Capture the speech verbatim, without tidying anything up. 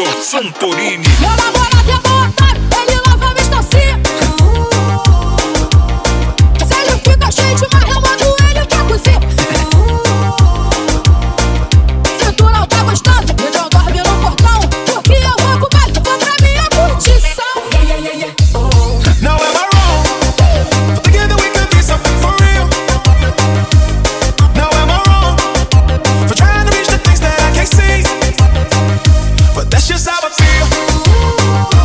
Júnior Santorini. Meu namorado é bom otário, ele lava me estorcer. Se ele fica cheio de marra, eu mando ele pra cozer. Se tu não tá gostando, então dorme no portão, porque eu vou com mais, vou pra minha curtição. Now am I wrong for thinking that we could be something for real? Now am I wrong for trying to reach the things that I can't see? But that's just how I feel.